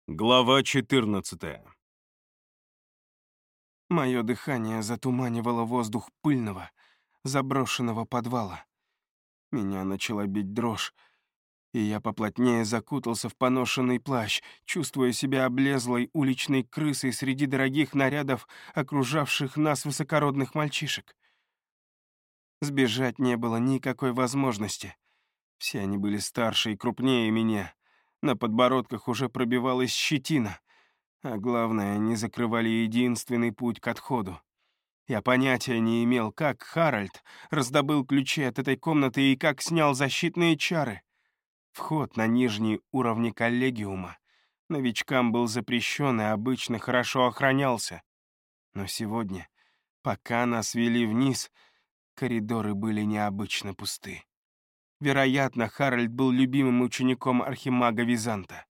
Глава 14. Мое дыхание затуманивало воздух пыльного, заброшенного подвала. Меня начала бить дрожь, и я поплотнее закутался в поношенный плащ, чувствуя себя облезлой уличной крысой среди дорогих нарядов, окружавших нас высокородных мальчишек. Сбежать не было никакой возможности. Все они были старше и крупнее меня. На подбородках уже пробивалась щетина, а главное, они закрывали единственный путь к отходу. Я понятия не имел, как Харальд раздобыл ключи от этой комнаты и как снял защитные чары. Вход на нижние уровни коллегиума новичкам был запрещен и обычно хорошо охранялся. Но сегодня, пока нас вели вниз, коридоры были необычно пусты. Вероятно, Харальд был любимым учеником архимага Византа.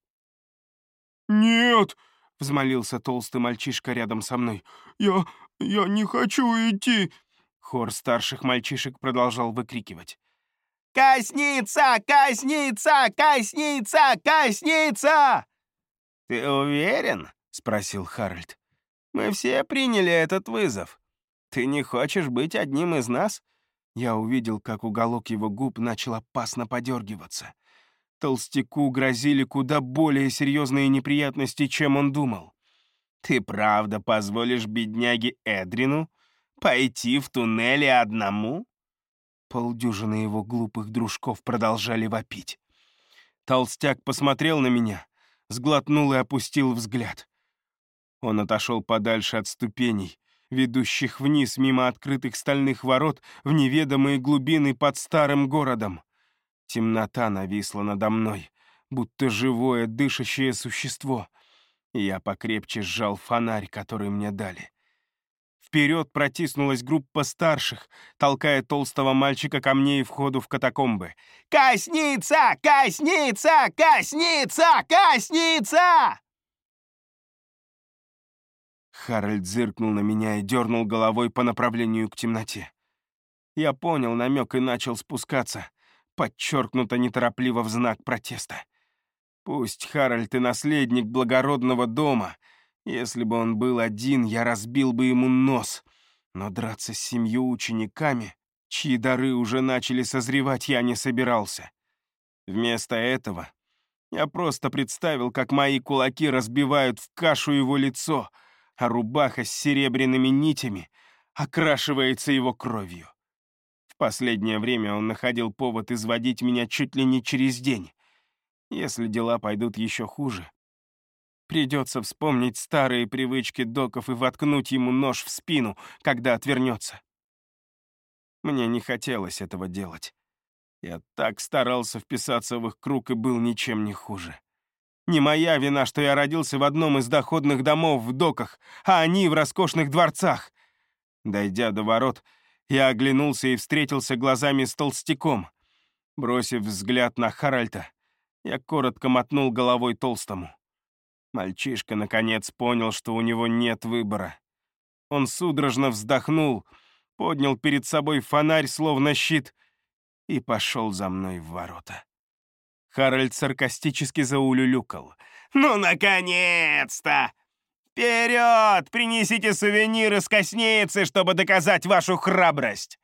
«Нет!» — взмолился толстый мальчишка рядом со мной. «Я не хочу идти!» Хор старших мальчишек продолжал выкрикивать. «Косница! Косница! Косница! Косница!» «Ты уверен?» — спросил Харальд. «Мы все приняли этот вызов. Ты не хочешь быть одним из нас?» Я увидел, как уголок его губ начал опасно подергиваться. Толстяку грозили куда более серьезные неприятности, чем он думал. «Ты правда позволишь бедняге Эдрину пойти в туннеле одному?» Полдюжины его глупых дружков продолжали вопить. Толстяк посмотрел на меня, сглотнул и опустил взгляд. Он отошел подальше от ступеней, ведущих вниз мимо открытых стальных ворот в неведомые глубины под старым городом. Темнота нависла надо мной, будто живое дышащее существо, и я покрепче сжал фонарь, который мне дали. Вперед протиснулась группа старших, толкая толстого мальчика ко мне и входу в катакомбы. «Косница! Косница! Косница! Косница!» Харальд зыркнул на меня и дернул головой по направлению к темноте. Я понял намек и начал спускаться, подчеркнуто неторопливо в знак протеста. Пусть Харальд и наследник благородного дома. Если бы он был один, я разбил бы ему нос. Но драться с 7 учениками, чьи дары уже начали созревать, я не собирался. Вместо этого я просто представил, как мои кулаки разбивают в кашу его лицо, а рубаха с серебряными нитями окрашивается его кровью. В последнее время он находил повод изводить меня чуть ли не через день. Если дела пойдут еще хуже, придется вспомнить старые привычки доков и воткнуть ему нож в спину, когда отвернется. Мне не хотелось этого делать. Я так старался вписаться в их круг и был ничем не хуже. Не моя вина, что я родился в одном из доходных домов в доках, а они в роскошных дворцах. Дойдя до ворот, я оглянулся и встретился глазами с толстяком. Бросив взгляд на Харальда, я коротко мотнул головой толстому. Мальчишка, наконец, понял, что у него нет выбора. Он судорожно вздохнул, поднял перед собой фонарь, словно щит, и пошел за мной в ворота. Харальд саркастически заулюлюкал. «Ну, наконец-то! Вперед! Принесите сувениры с косницы, чтобы доказать вашу храбрость!»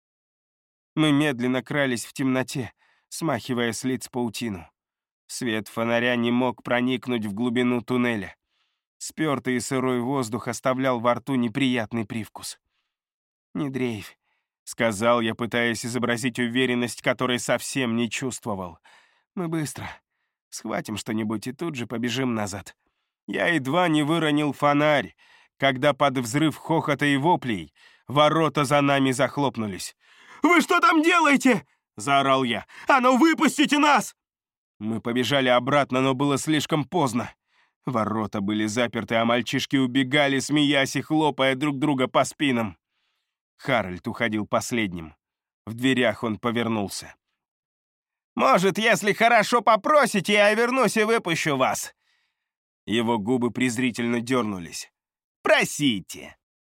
Мы медленно крались в темноте, смахивая с лиц паутину. Свет фонаря не мог проникнуть в глубину туннеля. Спёртый и сырой воздух оставлял во рту неприятный привкус. «Не дрейфь», — сказал я, пытаясь изобразить уверенность, которой совсем не чувствовал. «Мы быстро. Схватим что-нибудь и тут же побежим назад». Я едва не выронил фонарь, когда под взрыв хохота и воплей ворота за нами захлопнулись. «Вы что там делаете?» — заорал я. «А ну, выпустите нас!» Мы побежали обратно, но было слишком поздно. Ворота были заперты, а мальчишки убегали, смеясь и хлопая друг друга по спинам. Харальд уходил последним. В дверях он повернулся. «Может, если хорошо попросите, я вернусь и выпущу вас!» Его губы презрительно дернулись. «Просите!»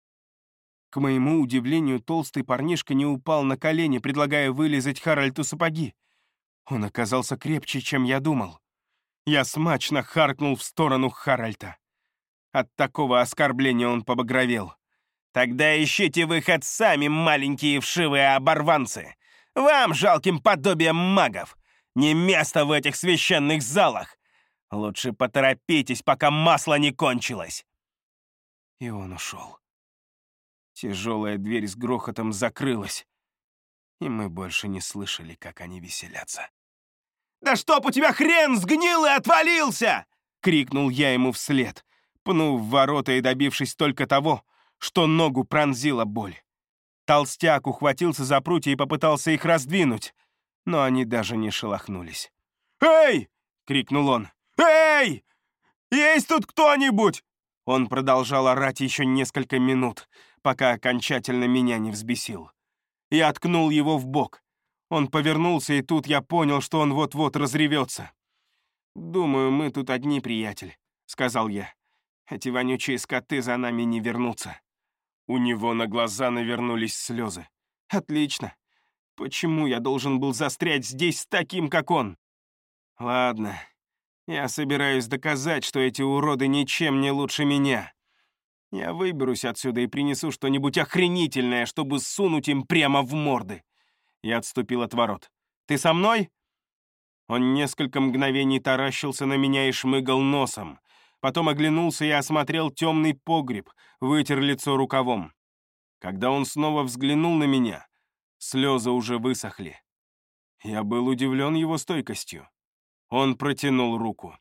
К моему удивлению, толстый парнишка не упал на колени, предлагая вылизать Харальду сапоги. Он оказался крепче, чем я думал. Я смачно харкнул в сторону Харальта. От такого оскорбления он побагровел. «Тогда ищите выход сами, маленькие вшивые оборванцы! Вам, жалким подобием магов, не место в этих священных залах! Лучше поторопитесь, пока масло не кончилось!» И он ушел. Тяжелая дверь с грохотом закрылась, и мы больше не слышали, как они веселятся. «Да чтоб у тебя хрен сгнил и отвалился!» — крикнул я ему вслед, пнув в ворота и добившись только того, что ногу пронзила боль. Толстяк ухватился за прутья и попытался их раздвинуть, но они даже не шелохнулись. «Эй!» — крикнул он. «Эй! Есть тут кто-нибудь?» Он продолжал орать еще несколько минут, пока окончательно меня не взбесил. Я ткнул его в бок. Он повернулся, и тут я понял, что он вот-вот разревется. «Думаю, мы тут одни, приятель», — сказал я. «Эти вонючие скоты за нами не вернутся». У него на глаза навернулись слезы. «Отлично. Почему я должен был застрять здесь с таким, как он?» «Ладно, я собираюсь доказать, что эти уроды ничем не лучше меня. Я выберусь отсюда и принесу что-нибудь охренительное, чтобы сунуть им прямо в морды». Я отступил от ворот. «Ты со мной?» Он несколько мгновений таращился на меня и шмыгал носом. Потом оглянулся и осмотрел темный погреб, вытер лицо рукавом. Когда он снова взглянул на меня, слезы уже высохли. Я был удивлен его стойкостью. Он протянул руку.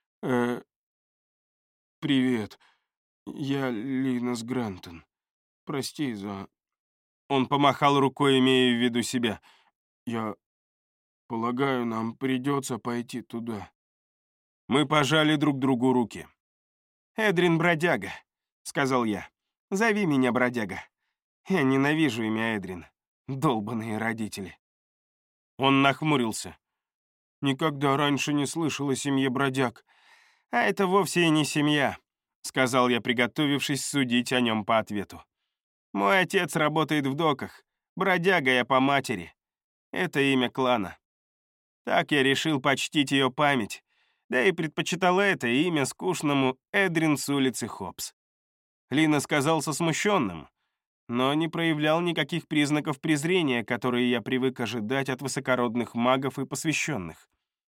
«Привет. Я Линус Грантон. Прости за...» Он помахал рукой, имея в виду себя. «Я полагаю, нам придется пойти туда». Мы пожали друг другу руки. «Эдрин бродяга», — сказал я. «Зови меня бродяга. Я ненавижу имя Эдрин. Долбаные родители». Он нахмурился. «Никогда раньше не слышал о семье бродяг». «А это вовсе и не семья», — сказал я, приготовившись судить о нем по ответу. «Мой отец работает в доках. Бродяга я по матери. Это имя клана. Так я решил почтить ее память, да и предпочитал это имя скучному Эдрин с улицы Хопс». Лина казался смущенным, но не проявлял никаких признаков презрения, которые я привык ожидать от высокородных магов и посвященных.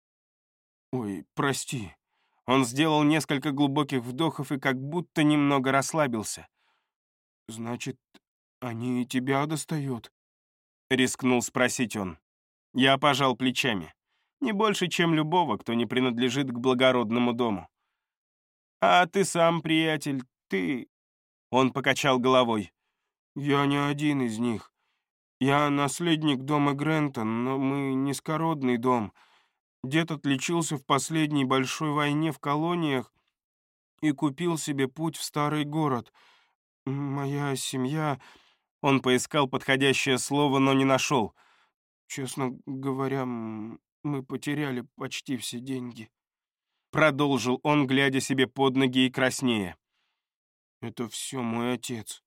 «Ой, прости». Он сделал несколько глубоких вдохов и как будто немного расслабился. «Значит, они и тебя достают?» — рискнул спросить он. Я пожал плечами. Не больше, чем любого, кто не принадлежит к благородному дому. «А ты сам, приятель, ты...» Он покачал головой. «Я не один из них. Я наследник дома Грентон, но мы низкородный дом. Дед отличился в последней большой войне в колониях и купил себе путь в старый город. Моя семья...» Он поискал подходящее слово, но не нашел. «Честно говоря, мы потеряли почти все деньги». Продолжил он, глядя себе под ноги и краснея. «Это все мой отец.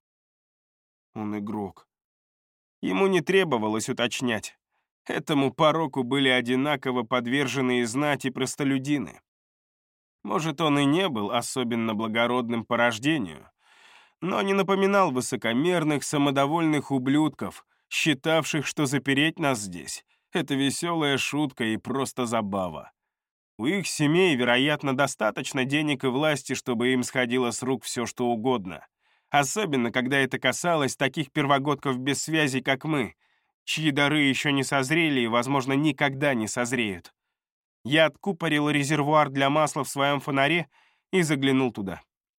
Он игрок». Ему не требовалось уточнять. Этому пороку были одинаково подвержены и знать, и простолюдины. Может, он и не был особенно благородным по рождению, но не напоминал высокомерных, самодовольных ублюдков, считавших, что запереть нас здесь — это веселая шутка и просто забава. У их семей, вероятно, достаточно денег и власти, чтобы им сходило с рук все, что угодно. Особенно, когда это касалось таких первогодков без связи, как мы, чьи дары еще не созрели и, возможно, никогда не созреют. Я откупорил резервуар для масла в своем фонаре и заглянул туда.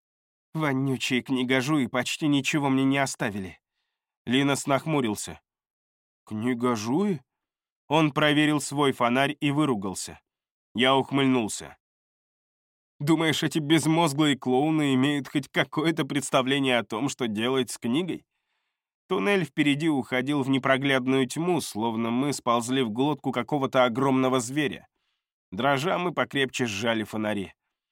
Вонючие книгожуи почти ничего мне не оставили. Линос нахмурился. «Книгожуи?» Он проверил свой фонарь и выругался. Я ухмыльнулся. «Думаешь, эти безмозглые клоуны имеют хоть какое-то представление о том, что делать с книгой?» Туннель впереди уходил в непроглядную тьму, словно мы сползли в глотку какого-то огромного зверя. Дрожа, мы покрепче сжали фонари.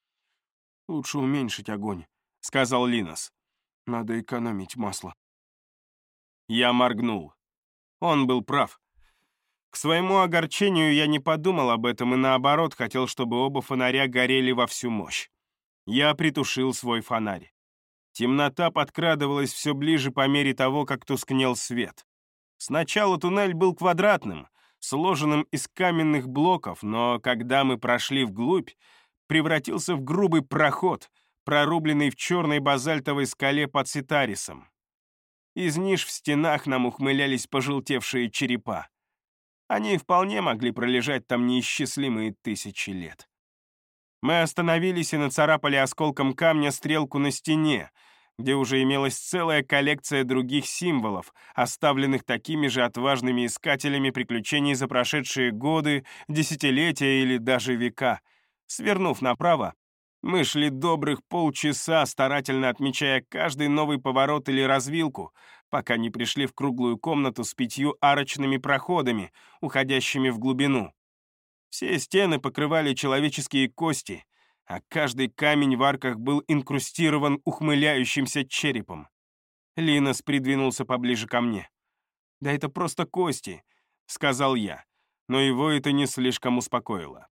«Лучше уменьшить огонь», — сказал Линос. «Надо экономить масло». Я моргнул. Он был прав. К своему огорчению я не подумал об этом и, наоборот, хотел, чтобы оба фонаря горели во всю мощь. Я притушил свой фонарь. Темнота подкрадывалась все ближе по мере того, как тускнел свет. Сначала туннель был квадратным, сложенным из каменных блоков, но когда мы прошли вглубь, превратился в грубый проход, прорубленный в черной базальтовой скале под Ситарисом. Из ниш в стенах нам ухмылялись пожелтевшие черепа. Они вполне могли пролежать там неисчислимые тысячи лет. Мы остановились и нацарапали осколком камня стрелку на стене, где уже имелась целая коллекция других символов, оставленных такими же отважными искателями приключений за прошедшие годы, десятилетия или даже века. Свернув направо, мы шли добрых полчаса, старательно отмечая каждый новый поворот или развилку, пока не пришли в круглую комнату с 5 арочными проходами, уходящими в глубину. Все стены покрывали человеческие кости, а каждый камень в арках был инкрустирован ухмыляющимся черепом. Линос придвинулся поближе ко мне. «Да это просто кости», — сказал я, но его это не слишком успокоило.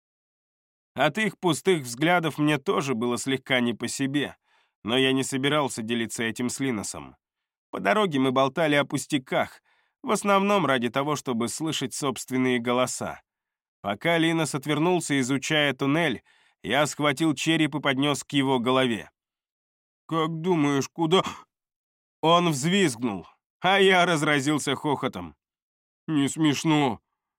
От их пустых взглядов мне тоже было слегка не по себе, но я не собирался делиться этим с Линосом. По дороге мы болтали о пустяках, в основном ради того, чтобы слышать собственные голоса. Пока Линос отвернулся, изучая туннель, я схватил череп и поднес к его голове. «Как думаешь, куда...» Он взвизгнул, а я разразился хохотом. «Не смешно»,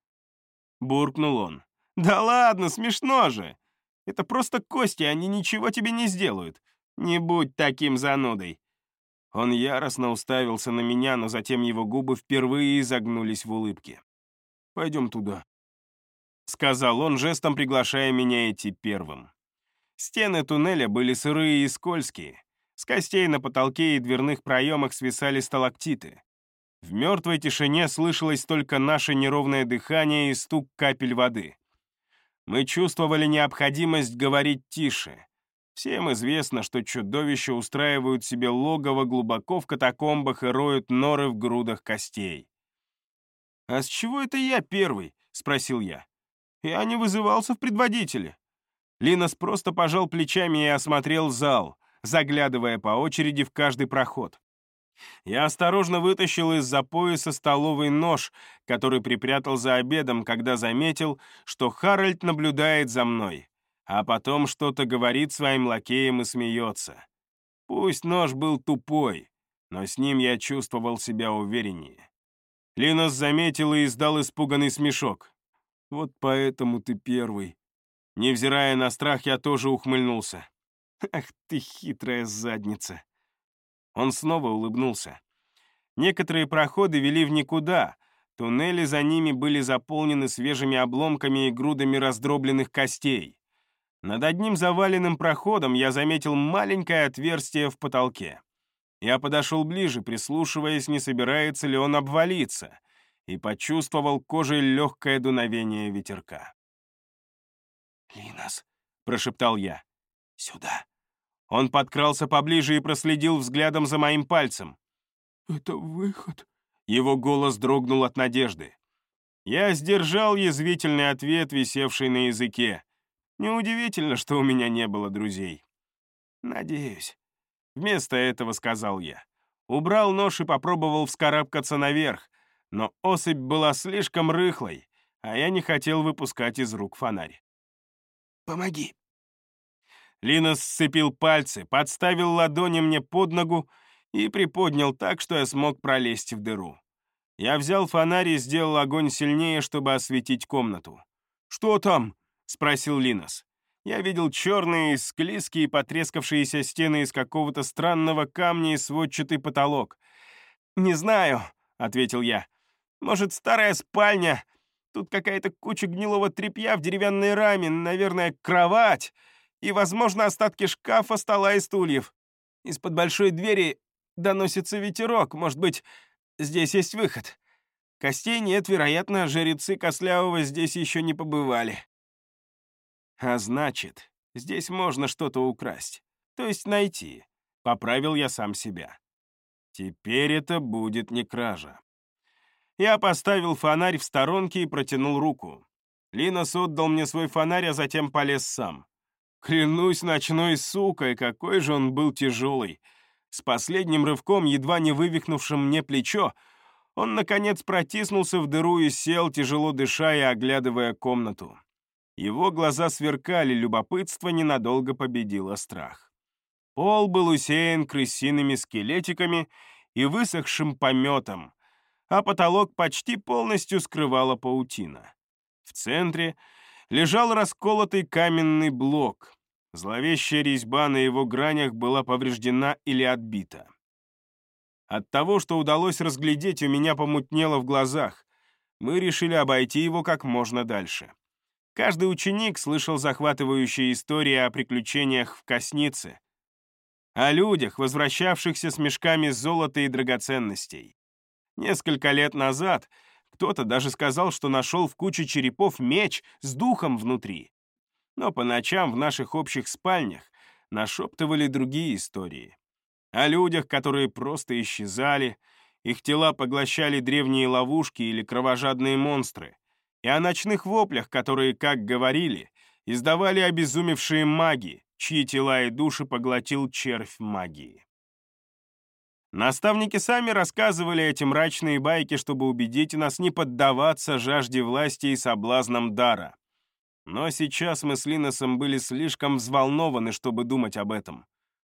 — буркнул он. «Да ладно, смешно же! Это просто кости, они ничего тебе не сделают. Не будь таким занудой!» Он яростно уставился на меня, но затем его губы впервые изогнулись в улыбке. «Пойдем туда», — сказал он, жестом приглашая меня идти первым. Стены туннеля были сырые и скользкие. С костей на потолке и дверных проемах свисали сталактиты. В мертвой тишине слышалось только наше неровное дыхание и стук капель воды. Мы чувствовали необходимость говорить тише. Всем известно, что чудовища устраивают себе логово глубоко в катакомбах и роют норы в грудах костей. «А с чего это я первый?» — спросил я. «Я не вызывался в предводители». Линос просто пожал плечами и осмотрел зал, заглядывая по очереди в каждый проход. Я осторожно вытащил из-за пояса столовый нож, который припрятал за обедом, когда заметил, что Харальд наблюдает за мной, а потом что-то говорит своим лакеям и смеется. Пусть нож был тупой, но с ним я чувствовал себя увереннее. Линос заметил и издал испуганный смешок. «Вот поэтому ты первый». Невзирая на страх, я тоже ухмыльнулся. «Ах ты хитрая задница!» Он снова улыбнулся. Некоторые проходы вели в никуда. Туннели за ними были заполнены свежими обломками и грудами раздробленных костей. Над одним заваленным проходом я заметил маленькое отверстие в потолке. Я подошел ближе, прислушиваясь, не собирается ли он обвалиться, и почувствовал кожей легкое дуновение ветерка. «Линос», — прошептал я, — «сюда». Он подкрался поближе и проследил взглядом за моим пальцем. «Это выход?» Его голос дрогнул от надежды. Я сдержал язвительный ответ, висевший на языке. Неудивительно, что у меня не было друзей. «Надеюсь». Вместо этого сказал я. Убрал нож и попробовал вскарабкаться наверх, но особь была слишком рыхлой, а я не хотел выпускать из рук фонарь. «Помоги». Линос сцепил пальцы, подставил ладони мне под ногу и приподнял так, что я смог пролезть в дыру. Я взял фонарь и сделал огонь сильнее, чтобы осветить комнату. «Что там?» — спросил Линос. Я видел черные, склизкие, потрескавшиеся стены из какого-то странного камня и сводчатый потолок. «Не знаю», — ответил я. «Может, старая спальня? Тут какая-то куча гнилого тряпья в деревянной раме, наверное, кровать. И, возможно, остатки шкафа, стола и стульев. Из-под большой двери доносится ветерок. Может быть, здесь есть выход. Костей нет, вероятно, жрецы Костлявого здесь еще не побывали. А значит, здесь можно что-то украсть. То есть найти. Поправил я сам себя. Теперь это будет не кража. Я поставил фонарь в сторонке и протянул руку. Линос отдал мне свой фонарь, а затем полез сам. Клянусь ночной сукой, какой же он был тяжелый. С последним рывком, едва не вывихнувшим мне плечо, он, наконец, протиснулся в дыру и сел, тяжело дыша и оглядывая комнату. Его глаза сверкали, любопытство ненадолго победило страх. Пол был усеян крысиными скелетиками и высохшим пометом, а потолок почти полностью скрывала паутина. В центре лежал расколотый каменный блок. Зловещая резьба на его гранях была повреждена или отбита. От того, что удалось разглядеть, у меня помутнело в глазах. Мы решили обойти его как можно дальше. Каждый ученик слышал захватывающие истории о приключениях в Коснице, о людях, возвращавшихся с мешками золота и драгоценностей. Несколько лет назад кто-то даже сказал, что нашел в куче черепов меч с духом внутри. Но по ночам в наших общих спальнях нашептывали другие истории. О людях, которые просто исчезали, их тела поглощали древние ловушки или кровожадные монстры, и о ночных воплях, которые, как говорили, издавали обезумевшие маги, чьи тела и души поглотил червь магии. Наставники сами рассказывали эти мрачные байки, чтобы убедить нас не поддаваться жажде власти и соблазнам дара. Но сейчас мы с Линосом были слишком взволнованы, чтобы думать об этом.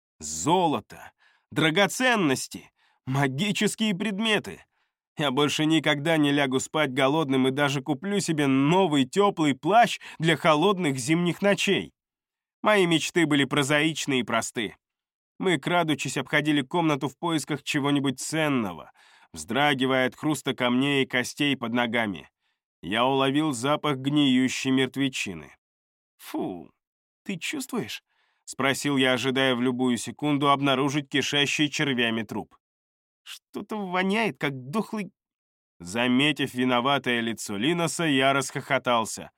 Золото, драгоценности, магические предметы. Я больше никогда не лягу спать голодным и даже куплю себе новый теплый плащ для холодных зимних ночей. Мои мечты были прозаичны и просты. Мы, крадучись, обходили комнату в поисках чего-нибудь ценного, вздрагивая от хруста камней и костей под ногами. Я уловил запах гниющей мертвечины. «Фу, ты чувствуешь?» — спросил я, ожидая в любую секунду обнаружить кишащий червями труп. «Что-то воняет, как дохлый...» Заметив виноватое лицо Линоса, я расхохотался.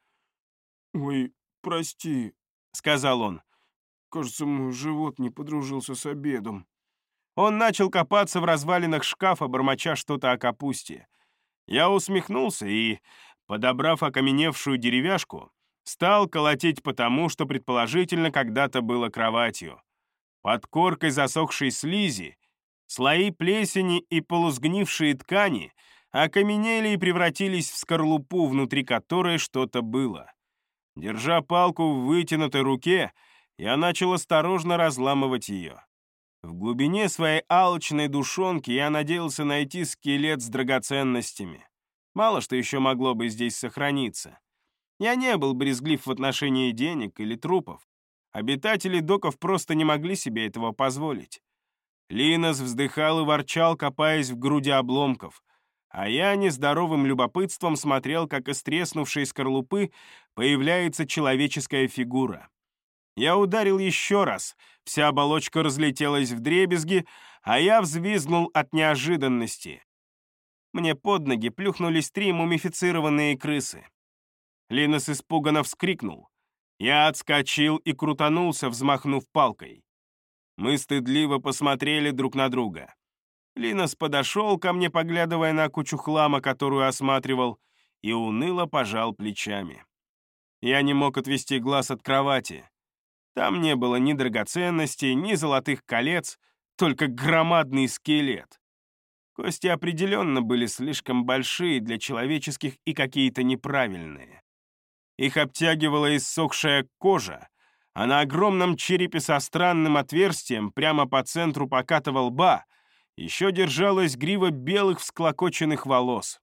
«Ой, прости», — сказал он. «Кажется, мой живот не подружился с обедом». Он начал копаться в развалинах шкафа, бормоча что-то о капусте. Я усмехнулся и, подобрав окаменевшую деревяшку, стал колотить по тому, что предположительно когда-то было кроватью. Под коркой засохшей слизи слои плесени и полусгнившие ткани окаменели и превратились в скорлупу, внутри которой что-то было. Держа палку в вытянутой руке, я начал осторожно разламывать ее. В глубине своей алчной душонки я надеялся найти скелет с драгоценностями. Мало что еще могло бы здесь сохраниться. Я не был брезглив в отношении денег или трупов. Обитатели доков просто не могли себе этого позволить. Линос вздыхал и ворчал, копаясь в груди обломков, а я нездоровым любопытством смотрел, как из треснувшей скорлупы появляется человеческая фигура. Я ударил еще раз, вся оболочка разлетелась вдребезги, а я взвизгнул от неожиданности. Мне под ноги плюхнулись 3 мумифицированные крысы. Линос испуганно вскрикнул. Я отскочил и крутанулся, взмахнув палкой. Мы стыдливо посмотрели друг на друга. Линос подошел ко мне, поглядывая на кучу хлама, которую осматривал, и уныло пожал плечами. Я не мог отвести глаз от кровати. Там не было ни драгоценностей, ни золотых колец, только громадный скелет. Кости определенно были слишком большие для человеческих и какие-то неправильные. Их обтягивала иссохшая кожа, а на огромном черепе со странным отверстием прямо по центру покатого лба еще держалась грива белых всклокоченных волос.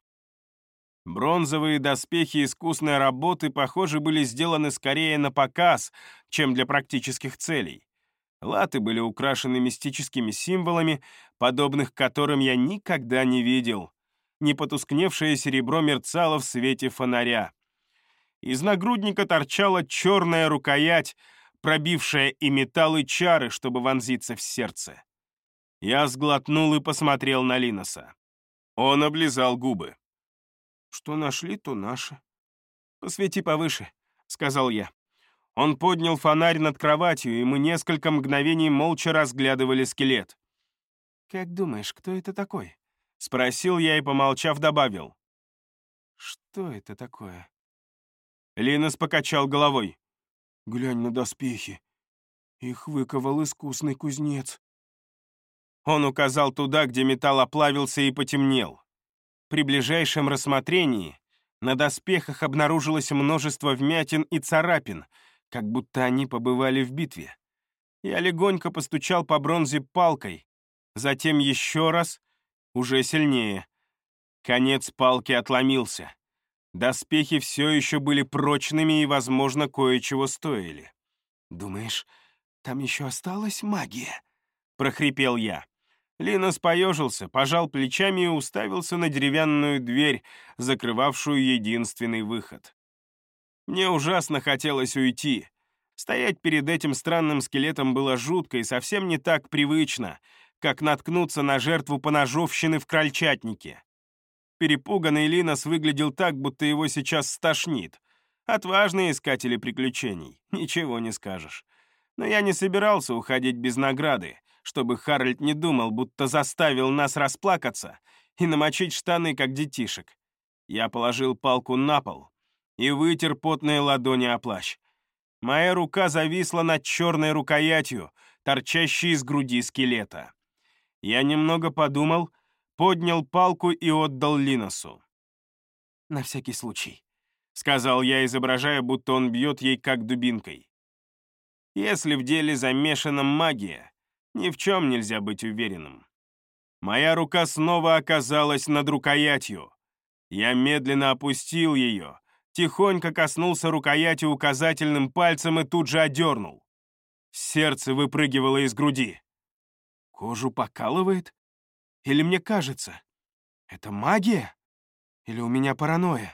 Бронзовые доспехи искусной работы, похоже, были сделаны скорее на показ, чем для практических целей. Латы были украшены мистическими символами, подобных которым я никогда не видел. Непотускневшее серебро мерцало в свете фонаря. Из нагрудника торчала черная рукоять, пробившая и металл, и чары, чтобы вонзиться в сердце. Я сглотнул и посмотрел на Линоса. Он облизал губы. «Что нашли, то наше». «Посвети повыше», — сказал я. Он поднял фонарь над кроватью, и мы несколько мгновений молча разглядывали скелет. «Как думаешь, кто это такой?» — спросил я и, помолчав, добавил. Что это такое? Линос покачал головой. Глянь на доспехи. Их выковал искусный кузнец. Он указал туда, где металл оплавился и потемнел. При ближайшем рассмотрении на доспехах обнаружилось множество вмятин и царапин, как будто они побывали в битве. Я легонько постучал по бронзе палкой, затем еще раз, уже сильнее. Конец палки отломился. Доспехи все еще были прочными и, возможно, кое-чего стоили. «Думаешь, там еще осталась магия?» — прохрипел я. Линос поежился, пожал плечами и уставился на деревянную дверь, закрывавшую единственный выход. Мне ужасно хотелось уйти. Стоять перед этим странным скелетом было жутко и совсем не так привычно, как наткнуться на жертву поножовщины в крольчатнике. Перепуганный Линос выглядел так, будто его сейчас стошнит. Отважные искатели приключений, ничего не скажешь. Но я не собирался уходить без награды, чтобы Харальд не думал, будто заставил нас расплакаться и намочить штаны, как детишек. Я положил палку на пол и вытер потные ладони о плащ. Моя рука зависла над черной рукоятью, торчащей из груди скелета. Я немного подумал, поднял палку и отдал Линосу. «На всякий случай», — сказал я, изображая, будто он бьет ей как дубинкой. Если в деле замешана магия, ни в чем нельзя быть уверенным. Моя рука снова оказалась над рукоятью. Я медленно опустил ее, тихонько коснулся рукояти указательным пальцем и тут же одернул. Сердце выпрыгивало из груди. Кожу покалывает? Или мне кажется? Это магия? Или у меня паранойя?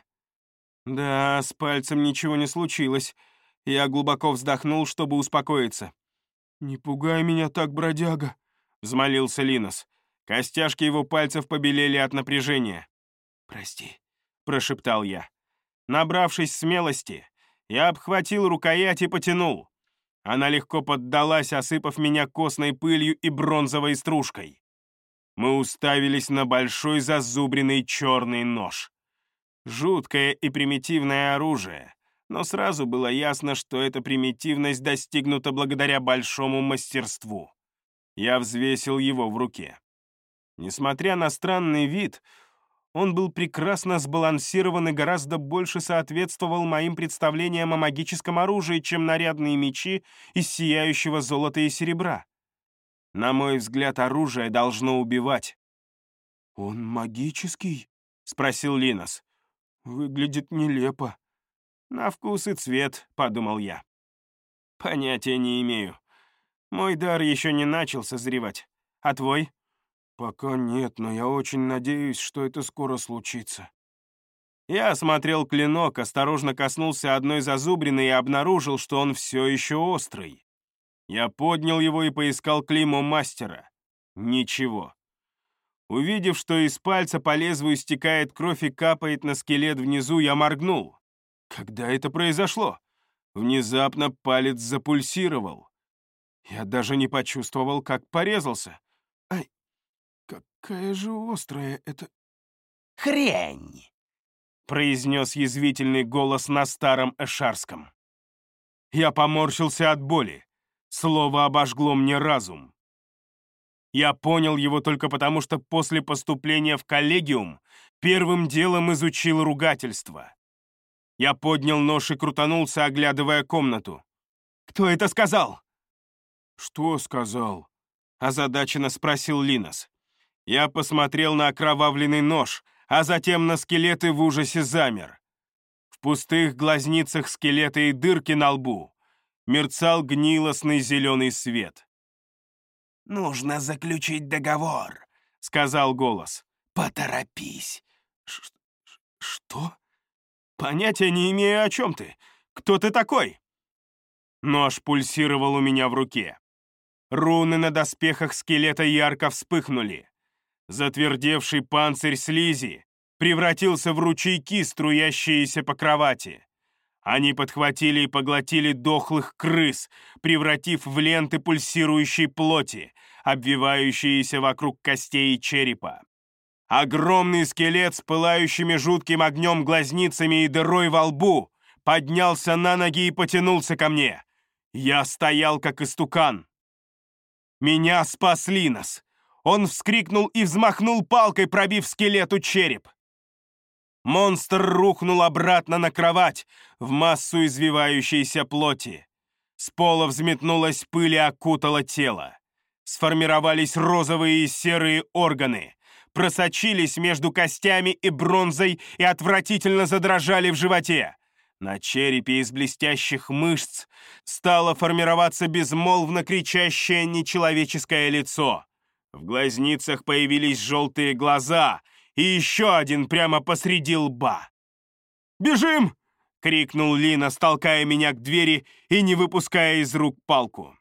Да, с пальцем ничего не случилось. Я глубоко вздохнул, чтобы успокоиться. «Не пугай меня так, бродяга», — взмолился Линос. Костяшки его пальцев побелели от напряжения. «Прости», — прошептал я. Набравшись смелости, я обхватил рукоять и потянул. Она легко поддалась, осыпав меня костной пылью и бронзовой стружкой. Мы уставились на большой зазубренный черный нож. Жуткое и примитивное оружие, но сразу было ясно, что эта примитивность достигнута благодаря большому мастерству. Я взвесил его в руке. Несмотря на странный вид, он был прекрасно сбалансирован и гораздо больше соответствовал моим представлениям о магическом оружии, чем нарядные мечи из сияющего золота и серебра. На мой взгляд, оружие должно убивать. «Он магический?» — спросил Линос. «Выглядит нелепо». «На вкус и цвет», — подумал я. «Понятия не имею. Мой дар еще не начал созревать. А твой?» «Пока нет, но я очень надеюсь, что это скоро случится». Я осмотрел клинок, осторожно коснулся одной зазубрины и обнаружил, что он все еще острый. Я поднял его и поискал клеймо мастера. Ничего. Увидев, что из пальца по лезвию стекает кровь и капает на скелет внизу, я моргнул. Когда это произошло? Внезапно палец запульсировал. Я даже не почувствовал, как порезался. «Ай, какая же острая это...» «Хрень!» — произнес язвительный голос на старом эшарском. Я поморщился от боли. Слово обожгло мне разум. Я понял его только потому, что после поступления в коллегиум первым делом изучил ругательство. Я поднял нож и крутанулся, оглядывая комнату. «Кто это сказал?» «Что сказал?» — озадаченно спросил Линос. Я посмотрел на окровавленный нож, а затем на скелеты в ужасе замер. В пустых глазницах скелета и дырки на лбу мерцал гнилостный зеленый свет. «Нужно заключить договор», — сказал голос. «Поторопись». «Что?» «Понятия не имею, о чем ты. Кто ты такой?» Нож пульсировал у меня в руке. Руны на доспехах скелета ярко вспыхнули. Затвердевший панцирь слизи превратился в ручейки, струящиеся по кровати. Они подхватили и поглотили дохлых крыс, превратив в ленты пульсирующей плоти, обвивающиеся вокруг костей и черепа. Огромный скелет с пылающими жутким огнем глазницами и дырой во лбу поднялся на ноги и потянулся ко мне. Я стоял, как истукан. Меня спас Линос. Он вскрикнул и взмахнул палкой, пробив скелету череп. Монстр рухнул обратно на кровать в массу извивающейся плоти. С пола взметнулась пыль и окутала тело. Сформировались розовые и серые органы, просочились между костями и бронзой и отвратительно задрожали в животе. На черепе из блестящих мышц стало формироваться безмолвно кричащее нечеловеческое лицо. В глазницах появились желтые глаза и еще один прямо посреди лба. «Бежим!» — крикнул Линос, толкая меня к двери и не выпуская из рук палку.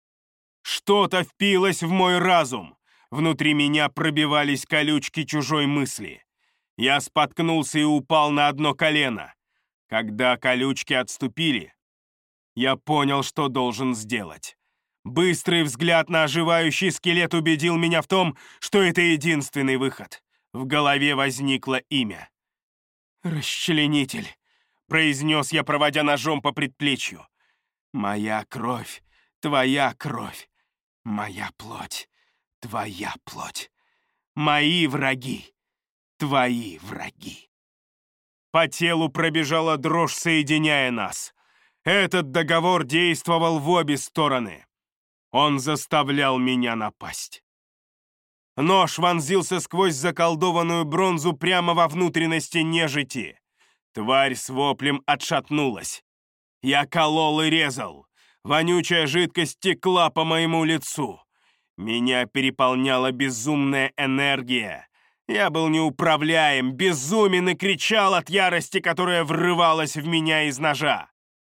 Что-то впилось в мой разум. Внутри меня пробивались колючки чужой мысли. Я споткнулся и упал на одно колено. Когда колючки отступили, я понял, что должен сделать. Быстрый взгляд на оживающий скелет убедил меня в том, что это единственный выход. В голове возникло имя. «Расчленитель», — произнес я, проводя ножом по предплечью. «Моя кровь, твоя кровь. Моя плоть, твоя плоть. Мои враги, твои враги». По телу пробежала дрожь, соединяя нас. Этот договор действовал в обе стороны. Он заставлял меня напасть. Нож вонзился сквозь заколдованную бронзу прямо во внутренности нежити. Тварь с воплем отшатнулась. Я колол и резал. Вонючая жидкость текла по моему лицу. Меня переполняла безумная энергия. Я был неуправляем, безумен и кричал от ярости, которая врывалась в меня из ножа.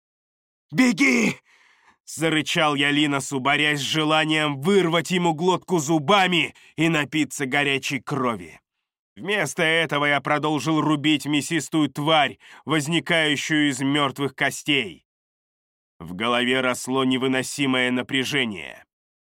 «Беги!» — зарычал я Линосу, борясь с желанием вырвать ему глотку зубами и напиться горячей крови. Вместо этого я продолжил рубить мясистую тварь, возникающую из мертвых костей. В голове росло невыносимое напряжение.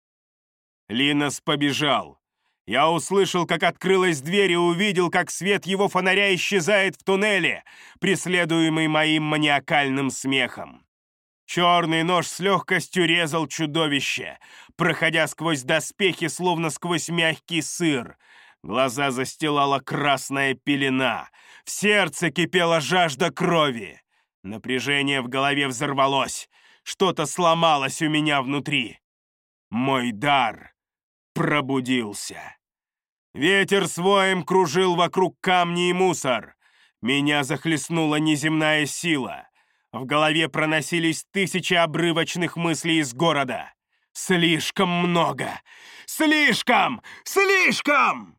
Линос побежал. Я услышал, как открылась дверь, и увидел, как свет его фонаря исчезает в туннеле, преследуемый моим маниакальным смехом. Черный нож с легкостью резал чудовище, проходя сквозь доспехи, словно сквозь мягкий сыр. Глаза застилала красная пелена. В сердце кипела жажда крови. Напряжение в голове взорвалось. Что-то сломалось у меня внутри. Мой дар пробудился. Ветер с воем кружил вокруг камни и мусор. Меня захлестнула неземная сила. В голове проносились тысячи обрывочных мыслей из города. Слишком много! Слишком! Слишком!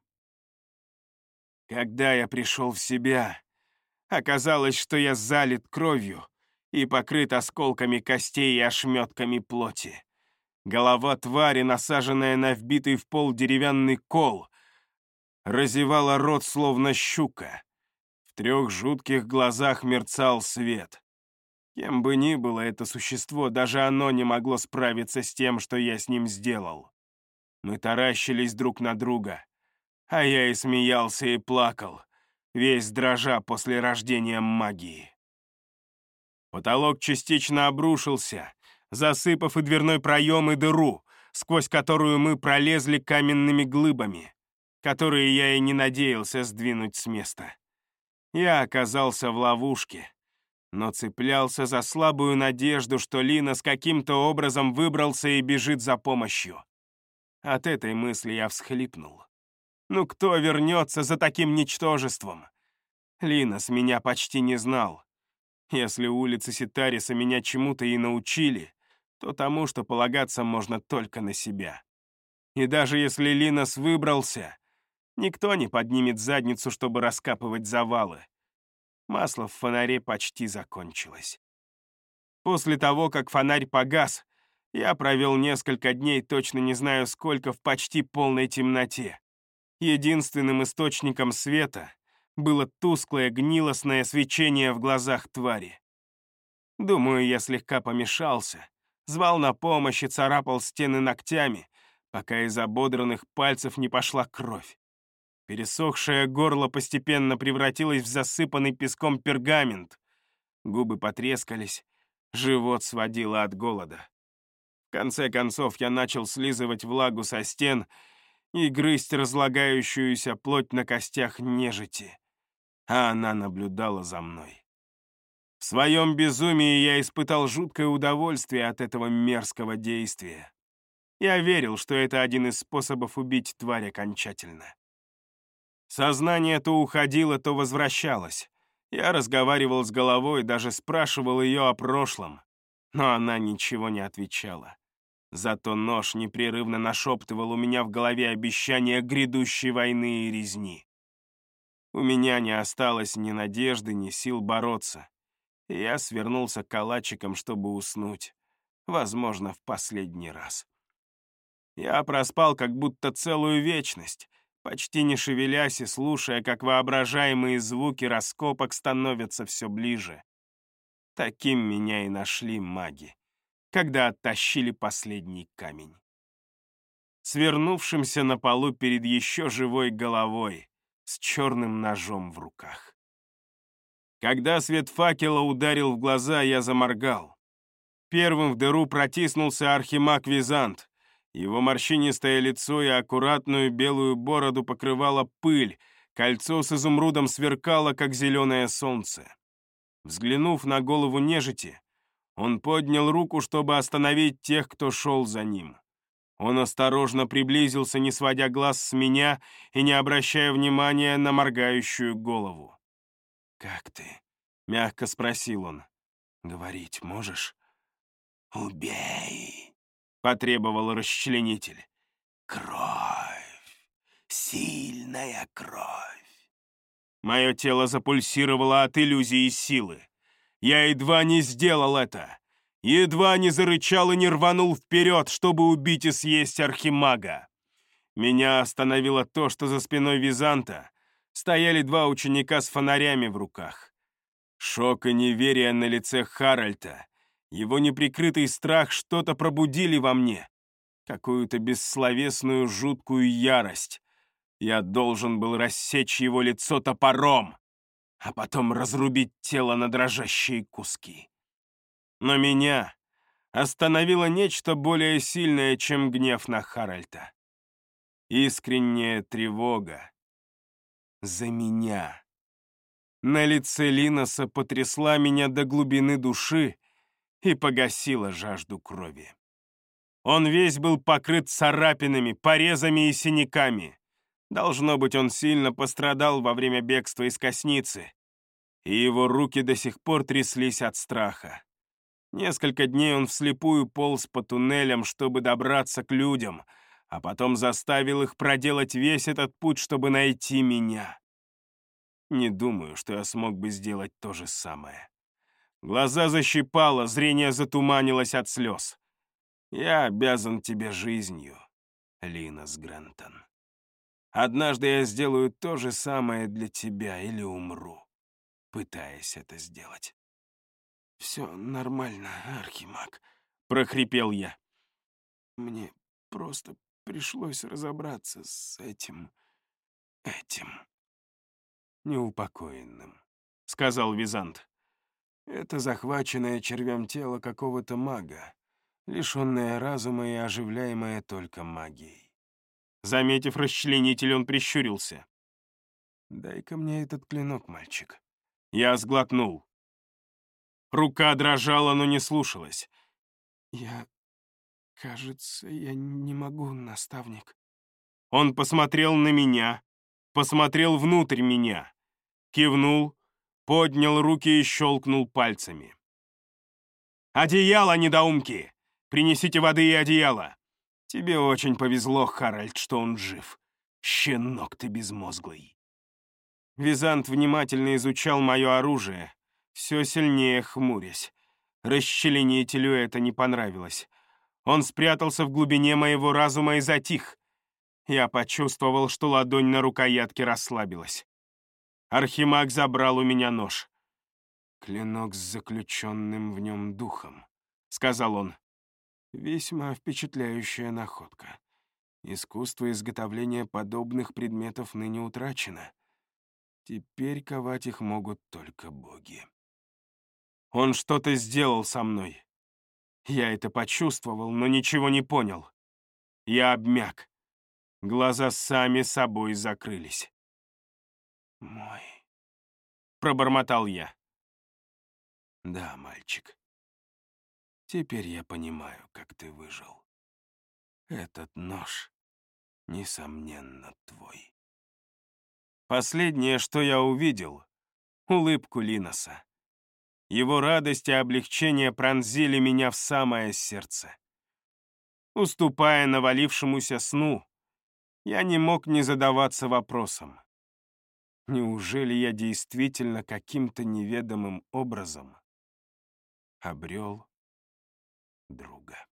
Когда я пришел в себя, оказалось, что я залит кровью и покрыт осколками костей и ошметками плоти. Голова твари, насаженная на вбитый в пол деревянный кол, разевала рот, словно щука. В 3 жутких глазах мерцал свет. Кем бы ни было это существо, даже оно не могло справиться с тем, что я с ним сделал. Мы таращились друг на друга, а я и смеялся, и плакал, весь дрожа после рождения магии. Потолок частично обрушился, засыпав и дверной проем, и дыру, сквозь которую мы пролезли каменными глыбами, которые я и не надеялся сдвинуть с места. Я оказался в ловушке, но цеплялся за слабую надежду, что Линос каким-то образом выбрался и бежит за помощью. От этой мысли я всхлипнул. Ну кто вернется за таким ничтожеством? Линос меня почти не знал. Если улицы Ситариса меня чему-то и научили, то тому, что полагаться можно только на себя. И даже если Линос выбрался, никто не поднимет задницу, чтобы раскапывать завалы. Масло в фонаре почти закончилось. После того, как фонарь погас, я провел несколько дней, точно не знаю сколько, в почти полной темноте. Единственным источником света было тусклое гнилостное свечение в глазах твари. Думаю, я слегка помешался, звал на помощь и царапал стены ногтями, пока из ободранных пальцев не пошла кровь. Пересохшее горло постепенно превратилось в засыпанный песком пергамент. Губы потрескались, живот сводило от голода. В конце концов я начал слизывать влагу со стен и грызть разлагающуюся плоть на костях нежити, а она наблюдала за мной. В своем безумии я испытал жуткое удовольствие от этого мерзкого действия. Я верил, что это один из способов убить тварь окончательно. Сознание то уходило, то возвращалось. Я разговаривал с головой, даже спрашивал ее о прошлом, но она ничего не отвечала. Зато нож непрерывно нашептывал у меня в голове обещания грядущей войны и резни. У меня не осталось ни надежды, ни сил бороться, и я свернулся калачиком, чтобы уснуть, возможно, в последний раз. Я проспал как будто целую вечность, почти не шевелясь и слушая, как воображаемые звуки раскопок становятся все ближе. Таким меня и нашли маги, когда оттащили последний камень. Свернувшимся на полу перед еще живой головой, с черным ножом в руках. Когда свет факела ударил в глаза, я заморгал. Первым в дыру протиснулся архимаг Визант. Его морщинистое лицо и аккуратную белую бороду покрывала пыль, кольцо с изумрудом сверкало, как зеленое солнце. Взглянув на голову нежити, он поднял руку, чтобы остановить тех, кто шел за ним. Он осторожно приблизился, не сводя глаз с меня и не обращая внимания на моргающую голову. «Как ты?» — мягко спросил он. «Говорить можешь?» «Убей!» — потребовал расчленитель. «Кровь! Сильная кровь!» Мое тело запульсировало от иллюзии силы. Я едва не сделал это. Едва не зарычал и не рванул вперед, чтобы убить и съесть архимага. Меня остановило то, что за спиной Византа стояли два ученика с фонарями в руках. Шок и неверие на лице Харальта, его неприкрытый страх что-то пробудили во мне. Какую-то бессловесную жуткую ярость. Я должен был рассечь его лицо топором, а потом разрубить тело на дрожащие куски. Но меня остановило нечто более сильное, чем гнев на Харальта. Искренняя тревога за меня. На лице Линоса потрясла меня до глубины души и погасила жажду крови. Он весь был покрыт царапинами, порезами и синяками. Должно быть, он сильно пострадал во время бегства из Косницы, и его руки до сих пор тряслись от страха. Несколько дней он вслепую полз по туннелям, чтобы добраться к людям, а потом заставил их проделать весь этот путь, чтобы найти меня. Не думаю, что я смог бы сделать то же самое. Глаза защипало, зрение затуманилось от слез. Я обязан тебе жизнью, Линос Грентон. Однажды я сделаю то же самое для тебя или умру, пытаясь это сделать. «Все нормально, архимаг», — прохрипел я. «Мне просто пришлось разобраться с этим... «Неупокоенным», — сказал Визант. Это захваченное червем тело какого-то мага, лишенное разума и оживляемое только магией». Заметив расчленитель, он прищурился. «Дай-ка мне этот клинок, мальчик». Я сглотнул. Рука дрожала, но не слушалась. Кажется, я не могу, наставник». Он посмотрел на меня, посмотрел внутрь меня, кивнул, поднял руки и щелкнул пальцами. «Одеяло, недоумки! Принесите воды и одеяло! Тебе очень повезло, Харальд, что он жив. Щенок ты безмозглый!» Визант внимательно изучал мое оружие, все сильнее хмурясь. Расчленителю это не понравилось. Он спрятался в глубине моего разума и затих. Я почувствовал, что ладонь на рукоятке расслабилась. Архимаг забрал у меня нож. «Клинок с заключенным в нем духом», — сказал он. «Весьма впечатляющая находка. Искусство изготовления подобных предметов ныне утрачено. Теперь ковать их могут только боги. Он что-то сделал со мной. Я это почувствовал, но ничего не понял. Я обмяк. Глаза сами собой закрылись. Мой. Пробормотал я. Да, мальчик. Теперь я понимаю, как ты выжил. Этот нож, несомненно, твой. Последнее, что я увидел — улыбку Линоса. Его радость и облегчение пронзили меня в самое сердце. Уступая навалившемуся сну, я не мог не задаваться вопросом. Неужели я действительно каким-то неведомым образом обрел друга?